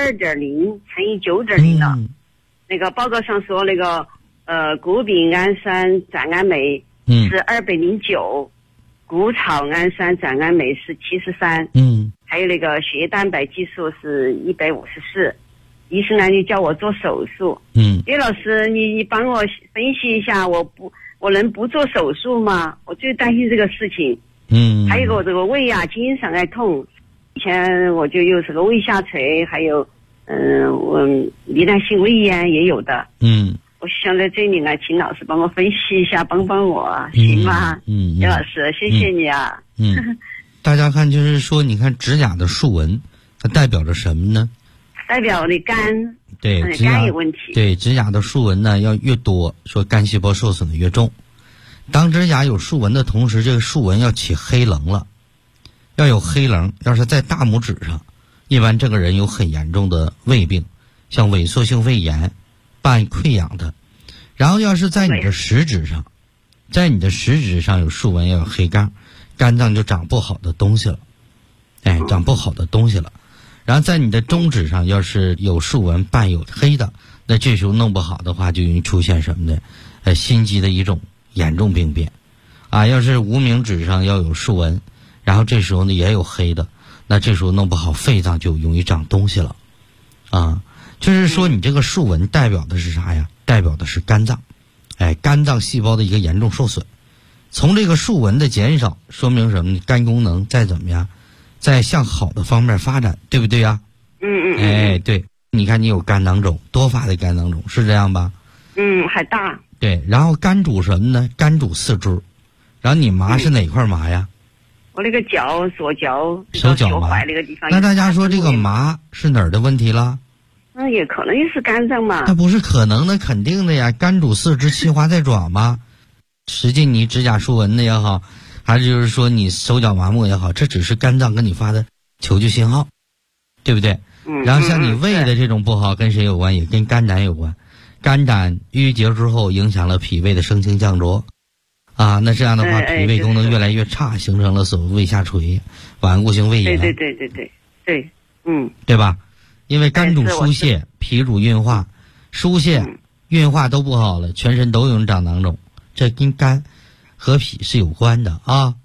12.0乘以9.0的。那个报告上说那个谷丙氨酸转氨酶是209，谷草氨酸转氨酶是73。还有那个血液蛋白激素是154。医生呢就叫我做手术。叶老师，你帮我分析一下，我能不做手术吗？我最担心这个事情。还有一个我这个胃啊经常爱痛，以前我就有这个胃下垂，还有我罹难性胃炎也有的。我想在这里呢请老师帮我分析一下，帮帮我，行吗？叶老师，谢谢你啊。 大家看，就是说你看指甲的竖纹它代表着什么呢？ 代表我的肝。 对， 肝有问题。 对，指甲的竖纹呢要越多，说肝细胞受损的越重。当指甲有竖纹的同时，这个竖纹要起黑棱了，要有黑棱。要是在大拇指上，一般这个人有很严重的胃病，像萎缩性胃炎伴溃疡的。然后要是在你的食指上，有竖纹，要有黑杠，肝脏就长不好的东西了。长不好的东西了。然后在你的中指上要是有竖纹伴有黑的，那这时候弄不好的话，就容易出现什么呢？心肌的一种严重病变。要是无名指上要有竖纹，然后这时候呢也有黑的，那这时候弄不好肺脏就容易长东西了。就是说你这个竖纹代表的是啥呀？代表的是肝脏。肝脏细胞的一个严重受损。从这个竖纹的减少说明什么呢？肝功能再怎么样，在向好的方面发展，对不对呀？对，你看你有肝囊肿，多发的肝囊肿，是这样吧？ 还大。 对，然后肝主什么呢？肝主四肢。然后你麻是哪块麻呀？ 我那个脚，左脚手脚麻那个地方。 那大家说这个麻是哪儿的问题了？ 那也可能是肝脏嘛。 那不是可能的，肯定的呀。肝主四肢，气化在爪嘛。实际你指甲竖纹的也好，还是就是说你手脚麻木也好，这只是肝脏跟你发的求救信号，对不对？然后像你胃的这种不好，跟谁有关？也跟肝胆有关。肝胆淤结之后，影响了脾胃的升清降浊。那这样的话，脾胃功能越来越差，形成了所谓胃下垂、顽固性胃炎。 对， 对吧？因为肝主疏泄，脾主运化，疏泄、运化都不好了，全身都有人长囊肿，这跟肝和脾是有关的啊。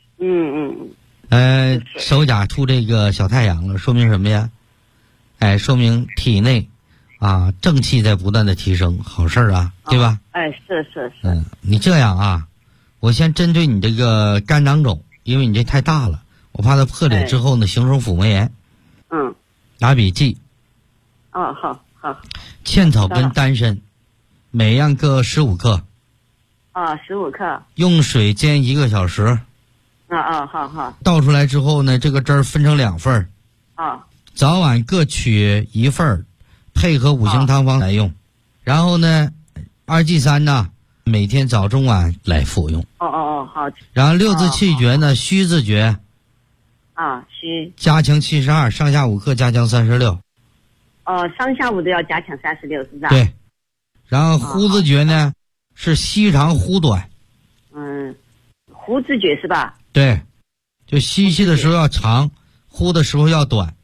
手甲出这个小太阳了，说明什么呀？说明体内正气在不断的提升，好事啊，对吧？ 是。 你这样啊，我先针对你这个肝囊肿，因为你这太大了，我怕它破裂之后呢，形成腹膜炎。拿笔记。 好。 茜草根、丹参，每样各15克。 15克。 用水煎1个小时。 好。 倒出来之后呢，这个汁儿分成2份。早晚各取1份，配合5行汤方来用。然后呢，2G3呢， 每天早中晚来服用。 哦，好。 然后六字气诀呢，虚字诀。 虚。 加强72，上下5克加强36。 上下午都要加强36，是不是？ 对。然后呼字诀呢，是吸长呼短。 呼字诀是吧？ 对，就吸气的时候要长，呼的时候要短。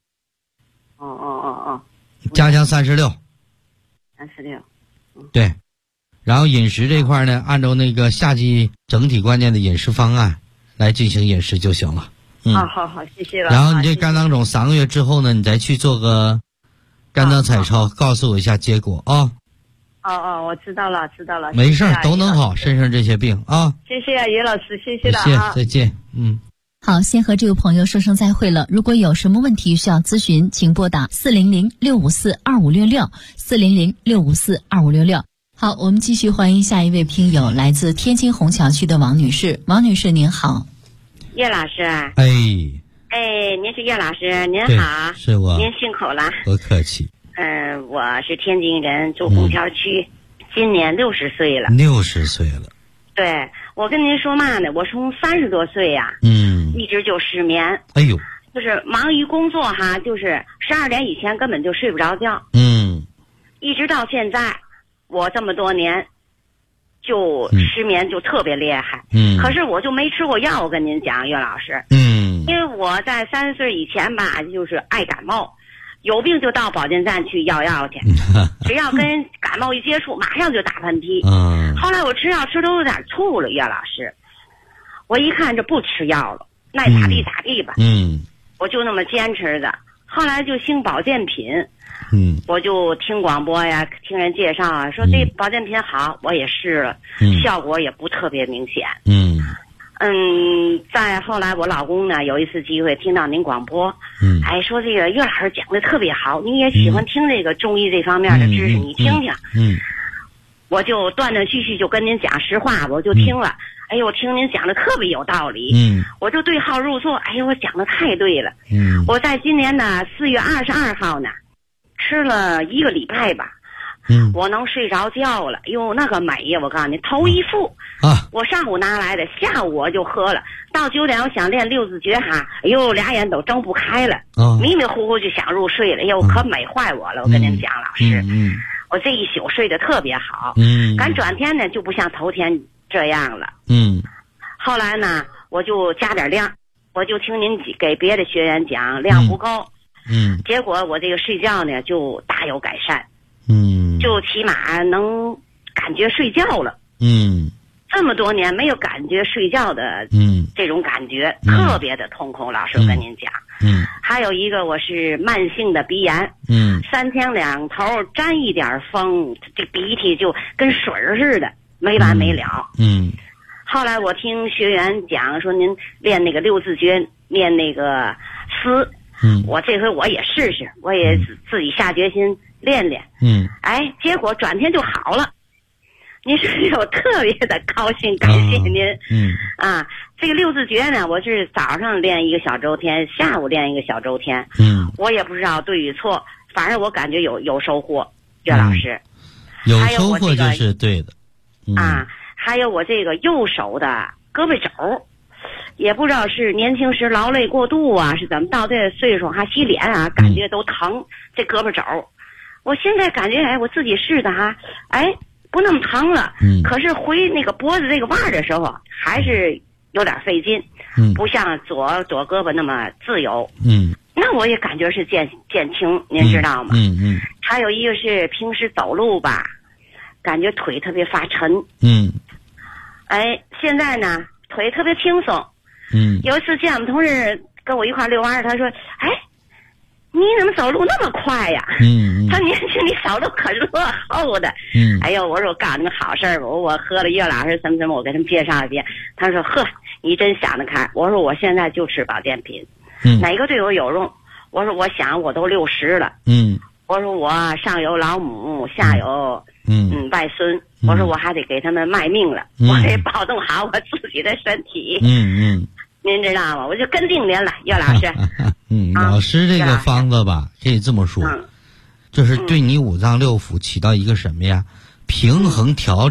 加强36。 36。 对。然后饮食这块呢，按照那个夏季整体观念的饮食方案来进行饮食就行了。 好，谢谢了。 然后你这肝囊肿3个月之后呢，你再去做个肝脏彩超，告诉我一下结果啊。 我知道了。 没事，都能好，身上这些病啊。 谢谢于老师，谢谢了啊。再见。 好，先和这位朋友说声再会了。如果有什么问题需要咨询，请拨打400-654-2566，400-654-2566。好，我们继续欢迎下一位听友，来自天津虹桥区的王女士。王女士您好。 叶老师。 您是叶老师，您好。 是我。 您辛苦了。 不客气。 我是天津人，住虹桥区，今年60岁了。 60岁了。 对，我跟您说嘛呢，我从30多岁呀，一直就失眠。 哎呦。 就是忙于工作哈，就是12点以前根本就睡不着觉。一直到现在，我这么多年就失眠就特别厉害。可是我就没吃过药，我跟您讲，岳老师。因为我在30岁以前吧，就是爱感冒，有病就到保健站去要药去，只要跟感冒一接触，马上就打喷嚏。后来我吃药吃都有点吐了，岳老师，我一看这不吃药了，爱咋地咋地吧。我就那么坚持的。后来就兴保健品。我就听广播呀，听人介绍啊，说这保健品好，我也试了，效果也不特别明显。再后来我老公呢，有一次机会听到您广播，说这个岳老师讲的特别好，你也喜欢听这个中医这方面的知识，你听听。我就断断续续就跟您讲实话，我就听了。我听您讲的特别有道理。我就对号入座。我讲的太对了。我在今年的4月22号呢，吃了1个礼拜吧。我能睡着觉了。那个美呀！我告诉你，头一副我上午拿来的，下午我就喝了。到9点我想练6字诀哈，俩眼都睁不开了，迷迷糊糊就想入睡了。可美坏我了！我跟您讲，老师，我这一宿睡得特别好。赶转天呢就不像头天这样了。后来呢，我就加点量，我就听您给别的学员讲量不够。结果我这个睡觉呢就大有改善。就起码能感觉睡觉了。这么多年没有感觉睡觉的这种感觉，特别的痛苦。老师我跟您讲。还有一个我是慢性的鼻炎。3天2头沾一点风，这鼻涕就跟水似的，没完没了。后来我听学员讲说您练那个6字诀，练那个思。我这回我也试试，我也自己下决心练练。结果转天就好了。您是我特别的高兴，感谢您。这个6字诀呢，我是早上练1个小周天，下午练1个小周天。我也不知道对与错，反正我感觉有收获。岳老师， 有收获就是对的。 还有我这个右手的胳膊肘。也不知道是年轻时劳累过度啊，是怎么到这岁数还洗脸啊，感觉都疼。这胳膊肘，我现在感觉我自己试的哈，不那么疼了。可是回那个脖子这个腕的时候，还是有点费劲。不像左胳膊那么自由。那我也感觉是减轻，您知道吗？还有一个是平时走路吧，感觉腿特别发沉。现在呢腿特别轻松。有一次见我们同事跟我一块遛弯，他说：“你怎么走路那么快呀？”他年轻，你走路可落后的。我说我告诉你们好事儿，我喝了岳老师什么什么，我给他们介绍一遍。他说：“呵，你真想得开。”我说我现在就吃保健品，哪个对我有用？我说我想我都60了。我说我上有老母，下有外孙。我说我还得给他们卖命了，我得保重好我自己的身体。您知道吗？我就跟定您了，岳老师。 老师这个方子吧，可以这么说，就是对你5脏6腑起到一个什么呀？平衡调理，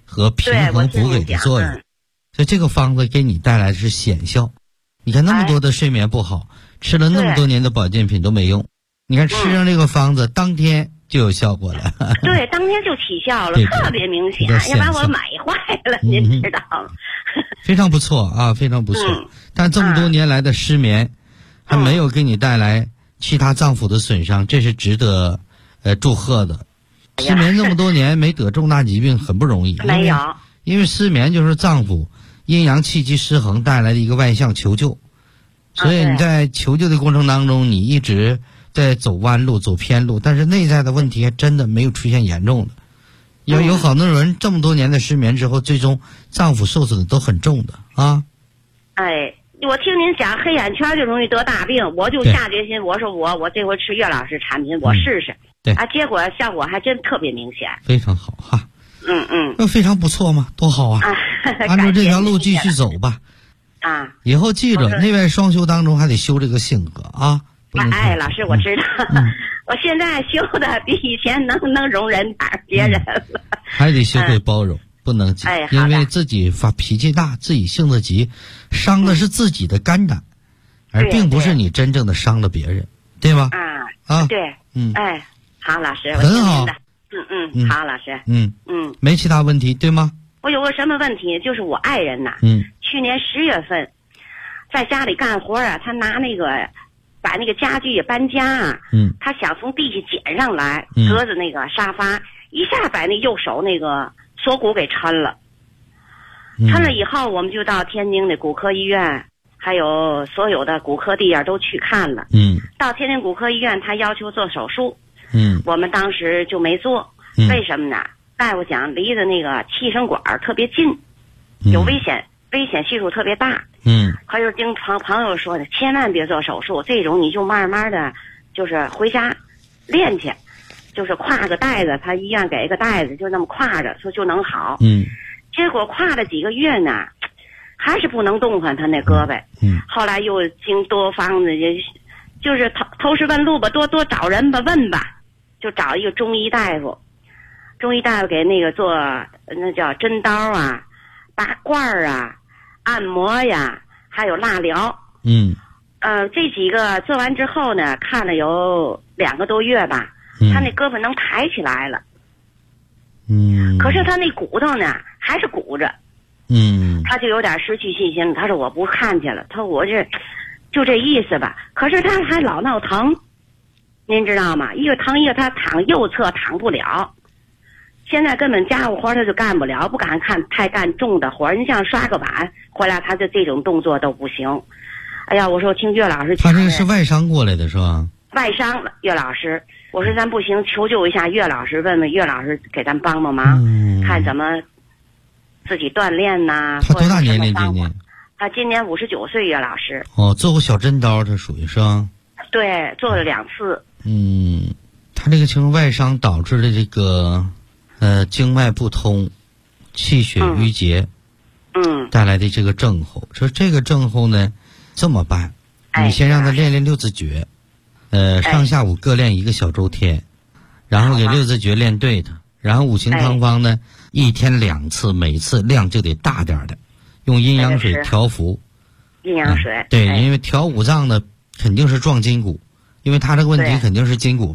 和平衡补给的作用。所以这个方子给你带来的是显效。你看那么多的睡眠不好，吃了那么多年的保健品都没用，你看吃上这个方子，当天就有效果了。 对，当天就起效了，特别明显，要把我买坏了，您知道吗？ 非常不错啊，非常不错。但这么多年来的失眠，还没有给你带来其他脏腑的损伤，这是值得祝贺的。失眠这么多年没得重大疾病很不容易。 没有， 因为失眠就是脏腑阴阳气机失衡带来的一个外向求救，所以你在求救的过程当中，你一直在走弯路走偏路，但是内在的问题还真的没有出现严重的。有好多人这么多年的失眠之后，最终脏腑受损都很重的啊。 我听您讲黑眼圈就容易得大病，我就下决心，我说我这回吃岳老师产品，我试试。 对结果效果还真特别明显。 非常好哈。那非常不错嘛，多好啊！按照这条路继续走吧。以后记着，内外双修当中还得修这个性格啊。 老师，我知道，我现在修的比以前能容忍点别人了。 还得学会包容，不能急，因为自己发脾气大，自己性子急，伤的是自己的肝胆，而并不是你真正的伤了别人，对吧？ 对，好，老师， 很好。 好，老师。 没其他问题，对吗？ 我有个什么问题，就是我爱人呐，去年10月份在家里干活啊，他拿把那个家具也搬家啊，他想从地下捡上来，隔着那个沙发，一下把那右手那个锁骨给抻了。抻了以后，我们就到天津的骨科医院，还有所有的骨科地院都去看了。到天津骨科医院，他要求做手术。我们当时就没做，为什么呢？大夫讲离着那个气声管特别近，有危险系数特别大。还有经朋友说的，千万别做手术，这种你就慢慢的，就是回家练去，就是挎个袋子，他医院给一个袋子，就那么挎着，说就能好。结果挎了几个月呢，还是不能动弹他那胳膊。后来又经多方的，就是投石问路吧，多找人吧，问吧，就找一个中医大夫。中医大夫给那个做那叫针刀啊、拔罐啊、按摩呀，还有蜡疗。这几个做完之后呢，看了有2个多月吧，他那胳膊能抬起来了。可是他那骨头呢还是鼓着。他就有点失去信心了。他说我不看去了，他说我就这意思吧。可是他还老闹疼，您知道吗？一个疼一个他躺右侧躺不了。现在根本家务活他就干不了，不敢太干重的活。你像刷个碗回来，他就这种动作都不行。哎呀，我说我听岳老师讲， 他这个是外伤过来的是吧？ 外伤了，岳老师，我说咱不行，求救一下岳老师，问问岳老师给咱帮帮忙，看怎么自己锻炼呐。 他多大年龄今年？ 他今年59岁，岳老师。 做过小针刀，他属于是吧？ 对，做了2次。 他这个情况外伤导致的这个经脉不通，气血淤结，带来的这个症候。说这个症候呢，这么办，你先让他练6字诀，上下午各练1个小周天，然后给6字诀练对它，然后五行汤方呢，1天2次，每次量就得大点的，用阴阳水调服。 阴阳水。 对，因为调五脏呢肯定是壮筋骨，因为他这个问题肯定是筋骨